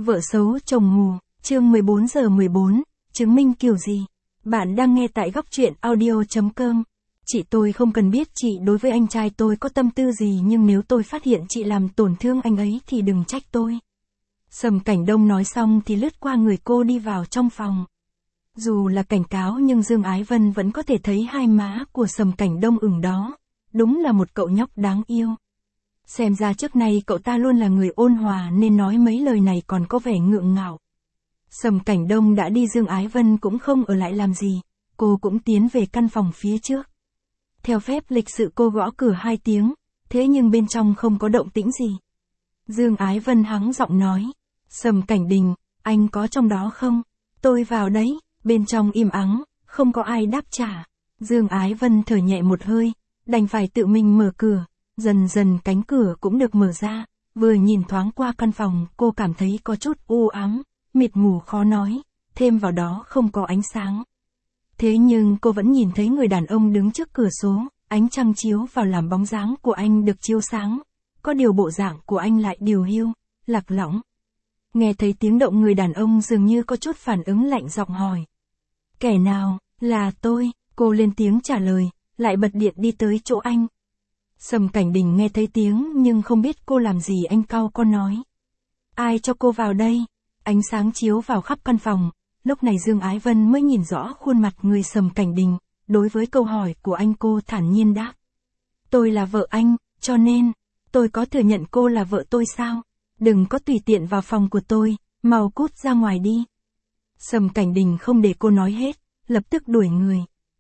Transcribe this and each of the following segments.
Vợ xấu chồng mù, chương 14/14, chứng minh kiểu gì? Bạn đang nghe tại góc truyện audio.com. Chị tôi không cần biết chị đối với anh trai tôi có tâm tư gì, nhưng nếu tôi phát hiện chị làm tổn thương anh ấy thì đừng trách tôi. Sầm Cảnh Đông nói xong thì lướt qua người cô đi vào trong phòng. Dù là cảnh cáo nhưng Dương Ái Vân vẫn có thể thấy hai má của Sầm Cảnh Đông ửng đó. Đúng là một cậu nhóc đáng yêu. Xem ra trước nay cậu ta luôn là người ôn hòa nên nói mấy lời này còn có vẻ ngượng ngạo. Sầm Cảnh Đông đã đi, Dương Ái Vân cũng không ở lại làm gì, cô cũng tiến về căn phòng phía trước. Theo phép lịch sự cô gõ cửa 2 tiếng, thế nhưng bên trong không có động tĩnh gì. Dương Ái Vân hắng giọng nói, Sầm Cảnh Đình, anh có trong đó không? Tôi vào đấy. Bên trong im ắng, không có ai đáp trả. Dương Ái Vân thở nhẹ một hơi, đành phải tự mình mở cửa. Dần dần cánh cửa cũng được mở ra, vừa nhìn thoáng qua căn phòng cô cảm thấy có chút u ám, mịt mù khó nói, thêm vào đó không có ánh sáng. Thế nhưng cô vẫn nhìn thấy người đàn ông đứng trước cửa sổ, ánh trăng chiếu vào làm bóng dáng của anh được chiếu sáng. Có điều bộ dạng của anh lại điều hiu, lạc lõng. Nghe thấy tiếng động, người đàn ông dường như có chút phản ứng, lạnh giọng hỏi. Kẻ nào? Là tôi, cô lên tiếng trả lời, lại bật điện đi tới chỗ anh. Sầm Cảnh Đình nghe thấy tiếng nhưng không biết cô làm gì, anh cau có nói. Ai cho cô vào đây? Ánh sáng chiếu vào khắp căn phòng, lúc này Dương Ái Vân mới nhìn rõ khuôn mặt người Sầm Cảnh Đình. Đối với câu hỏi của anh, cô thản nhiên đáp. Tôi là vợ anh, cho nên, tôi có thừa nhận cô là vợ tôi sao? Đừng có tùy tiện vào phòng của tôi, mau cút ra ngoài đi. Sầm Cảnh Đình không để cô nói hết, lập tức đuổi người.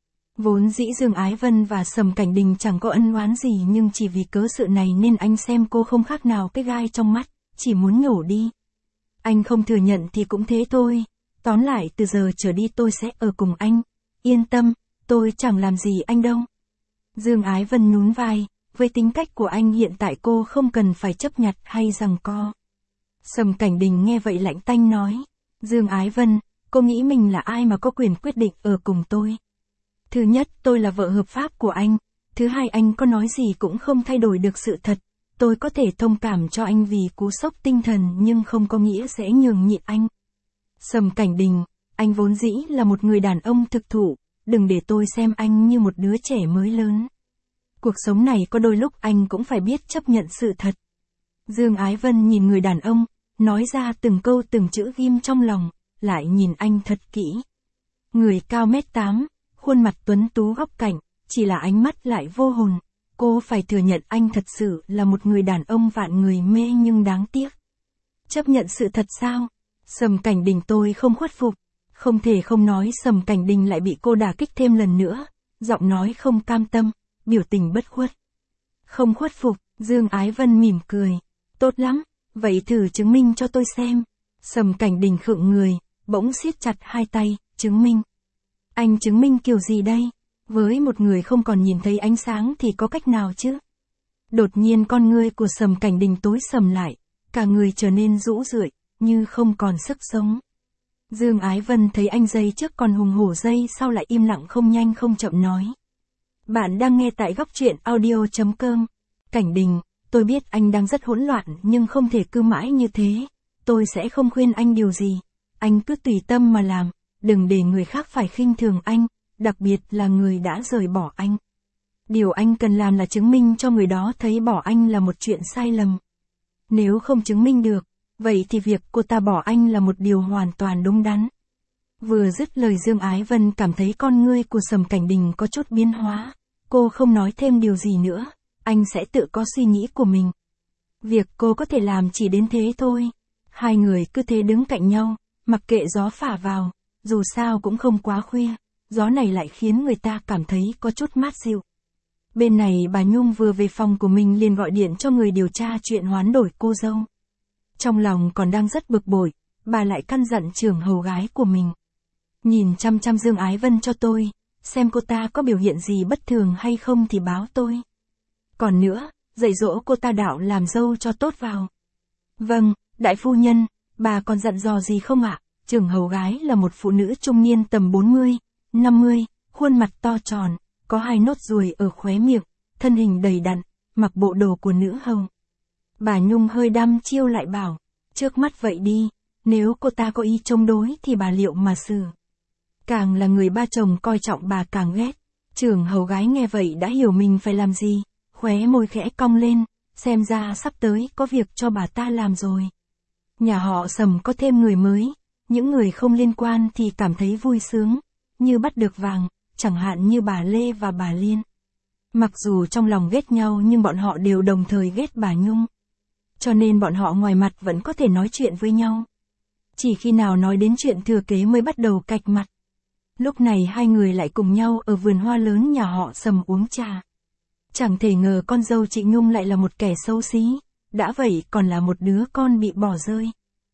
Vốn dĩ Dương Ái Vân và Sầm Cảnh Đình chẳng có ân oán gì, nhưng chỉ vì cớ sự này nên anh xem cô không khác nào cái gai trong mắt, chỉ muốn nhổ đi. Anh không thừa nhận thì cũng thế thôi, tóm lại từ giờ trở đi tôi sẽ ở cùng anh, yên tâm, tôi chẳng làm gì anh đâu. Dương Ái Vân nhún vai, với tính cách của anh hiện tại cô không cần phải chấp nhặt hay giằng co. Sầm Cảnh Đình nghe vậy lạnh tanh nói, Dương Ái Vân, cô nghĩ mình là ai mà có quyền quyết định ở cùng tôi? Thứ nhất, tôi là vợ hợp pháp của anh. Thứ hai, anh có nói gì cũng không thay đổi được sự thật. Tôi có thể thông cảm cho anh vì cú sốc tinh thần nhưng không có nghĩa sẽ nhường nhịn anh. Sầm Cảnh Đình, anh vốn dĩ là một người đàn ông thực thụ, đừng để tôi xem anh như một đứa trẻ mới lớn. Cuộc sống này có đôi lúc anh cũng phải biết chấp nhận sự thật. Dương Ái Vân nhìn người đàn ông, nói ra từng câu từng chữ ghim trong lòng, lại nhìn anh thật kỹ. Người cao 1m8, khuôn mặt tuấn tú góc cạnh, chỉ là ánh mắt lại vô hồn. Cô phải thừa nhận anh thật sự là một người đàn ông vạn người mê, nhưng đáng tiếc. Chấp nhận sự thật sao? Sầm Cảnh Đình, tôi không khuất phục. Không thể không nói, Sầm Cảnh Đình lại bị cô đả kích thêm lần nữa. Giọng nói không cam tâm, biểu tình bất khuất. Không khuất phục, Dương Ái Vân mỉm cười. Tốt lắm, vậy thử chứng minh cho tôi xem. Sầm Cảnh Đình khựng người, bỗng siết chặt hai tay, chứng minh. Anh chứng minh kiểu gì đây? Với một người không còn nhìn thấy ánh sáng thì có cách nào chứ? Đột nhiên con ngươi của Sầm Cảnh Đình tối sầm lại, cả người trở nên rũ rượi, như không còn sức sống. Dương Ái Vân thấy anh giây trước còn hùng hổ, giây sau lại im lặng không nhanh không chậm nói. Bạn đang nghe tại góc truyện audio.com. Cảnh Đình, tôi biết anh đang rất hỗn loạn nhưng không thể cứ mãi như thế. Tôi sẽ không khuyên anh điều gì. Anh cứ tùy tâm mà làm, đừng để người khác phải khinh thường anh, đặc biệt là người đã rời bỏ anh. Điều anh cần làm là chứng minh cho người đó thấy bỏ anh là một chuyện sai lầm. Nếu không chứng minh được, vậy thì việc cô ta bỏ anh là một điều hoàn toàn đúng đắn. Vừa dứt lời, Dương Ái Vân cảm thấy con ngươi của Sầm Cảnh Đình có chút biến hóa. Cô không nói thêm điều gì nữa, anh sẽ tự có suy nghĩ của mình. Việc cô có thể làm chỉ đến thế thôi. Hai người cứ thế đứng cạnh nhau, mặc kệ gió phả vào, dù sao cũng không quá khuya, gió này lại khiến người ta cảm thấy có chút mát dịu. Bên này bà Nhung vừa về phòng của mình liền gọi điện cho người điều tra chuyện hoán đổi cô dâu. Trong lòng còn đang rất bực bội, bà lại căn dặn trưởng hầu gái của mình. Nhìn chăm chăm Dương Ái Vân cho tôi, xem cô ta có biểu hiện gì bất thường hay không thì báo tôi. Còn nữa, dạy dỗ cô ta đạo làm dâu cho tốt vào. Vâng, đại phu nhân, bà còn dặn dò gì không ạ? Trưởng hầu gái là một phụ nữ trung niên tầm 40, 50, khuôn mặt to tròn, có 2 nốt ruồi ở khóe miệng, thân hình đầy đặn, mặc bộ đồ của nữ hầu. Bà Nhung hơi đăm chiêu lại bảo, trước mắt vậy đi, Nếu cô ta có ý chống đối thì bà liệu mà xử. Càng là người ba chồng coi trọng bà càng ghét. Trưởng hầu gái nghe vậy đã hiểu mình phải làm gì, khóe môi khẽ cong lên, xem ra sắp tới có việc cho bà ta làm rồi. Nhà họ Sầm có thêm người mới, những người không liên quan thì cảm thấy vui sướng, như bắt được vàng, chẳng hạn như bà Lê và bà Liên. Mặc dù trong lòng ghét nhau nhưng bọn họ đều đồng thời ghét bà Nhung. Cho nên bọn họ ngoài mặt vẫn có thể nói chuyện với nhau. Chỉ khi nào nói đến chuyện thừa kế mới bắt đầu cạch mặt. Lúc này hai người lại cùng nhau ở vườn hoa lớn nhà họ Sầm uống trà. Chẳng thể ngờ con dâu chị Nhung lại là một kẻ xấu xí, đã vậy còn là một đứa con bị bỏ rơi.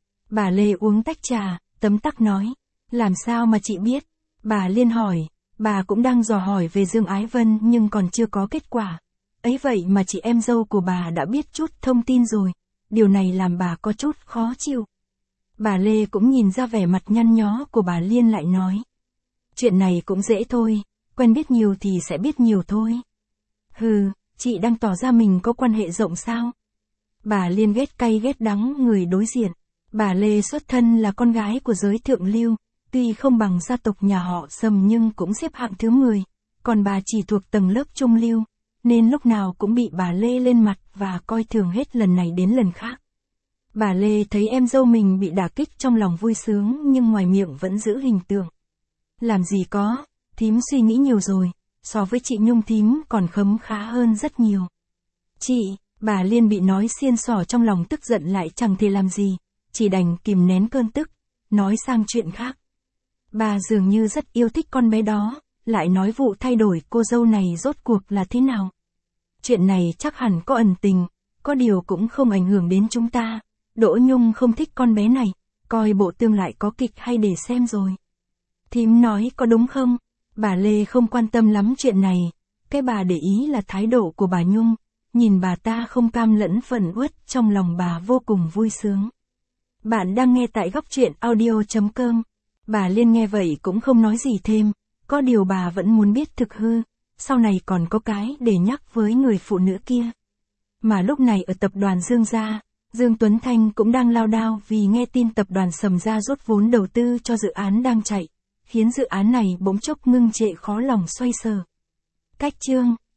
Bà Lê uống tách trà, tấm tắc nói, làm sao mà chị biết? Bà Liên hỏi, bà cũng đang dò hỏi về Dương Ái Vân nhưng còn chưa có kết quả. Ấy vậy mà chị em dâu của bà đã biết chút thông tin rồi, điều này làm bà có chút khó chịu. Bà Lê cũng nhìn ra vẻ mặt nhăn nhó của bà Liên lại nói. Chuyện này cũng dễ thôi, quen biết nhiều thì sẽ biết nhiều thôi. Hừ, chị đang tỏ ra mình có quan hệ rộng sao? Bà Liên ghét cay ghét đắng người đối diện. Bà Lê xuất thân là con gái của giới thượng lưu, tuy không bằng gia tộc nhà họ Sầm nhưng cũng xếp hạng thứ 10, còn bà chỉ thuộc tầng lớp trung lưu, nên lúc nào cũng bị bà Lê lên mặt và coi thường hết lần này đến lần khác. Bà Lê thấy em dâu mình bị đả kích trong lòng vui sướng nhưng ngoài miệng vẫn giữ hình tượng. Làm gì có, thím suy nghĩ nhiều rồi, so với chị Nhung thím còn khấm khá hơn rất nhiều. Chị, bà Liên bị nói xiên xỏ trong lòng tức giận lại chẳng thể làm gì, chỉ đành kìm nén cơn tức, nói sang chuyện khác. Bà dường như rất yêu thích con bé đó, lại nói vụ thay đổi cô dâu này rốt cuộc là thế nào. Chuyện này chắc hẳn có ẩn tình, có điều cũng không ảnh hưởng đến chúng ta. Đỗ Nhung không thích con bé này, coi bộ tương lại có kịch hay để xem rồi. Thím nói có đúng không? Bà Lê không quan tâm lắm chuyện này, cái bà để ý là thái độ của bà Nhung, nhìn bà ta không cam lẫn phẫn uất trong lòng bà vô cùng vui sướng. Bạn đang nghe tại góc truyện audio.com. Bà Liên nghe vậy cũng không nói gì thêm, có điều bà vẫn muốn biết thực hư, sau này còn có cái để nhắc với người phụ nữ kia. Mà lúc này ở tập đoàn Dương gia, Dương Tuấn Thanh cũng đang lao đao vì nghe tin tập đoàn Sầm gia rút vốn đầu tư cho dự án đang chạy, khiến dự án này bỗng chốc ngưng trệ khó lòng xoay sở. Cách chương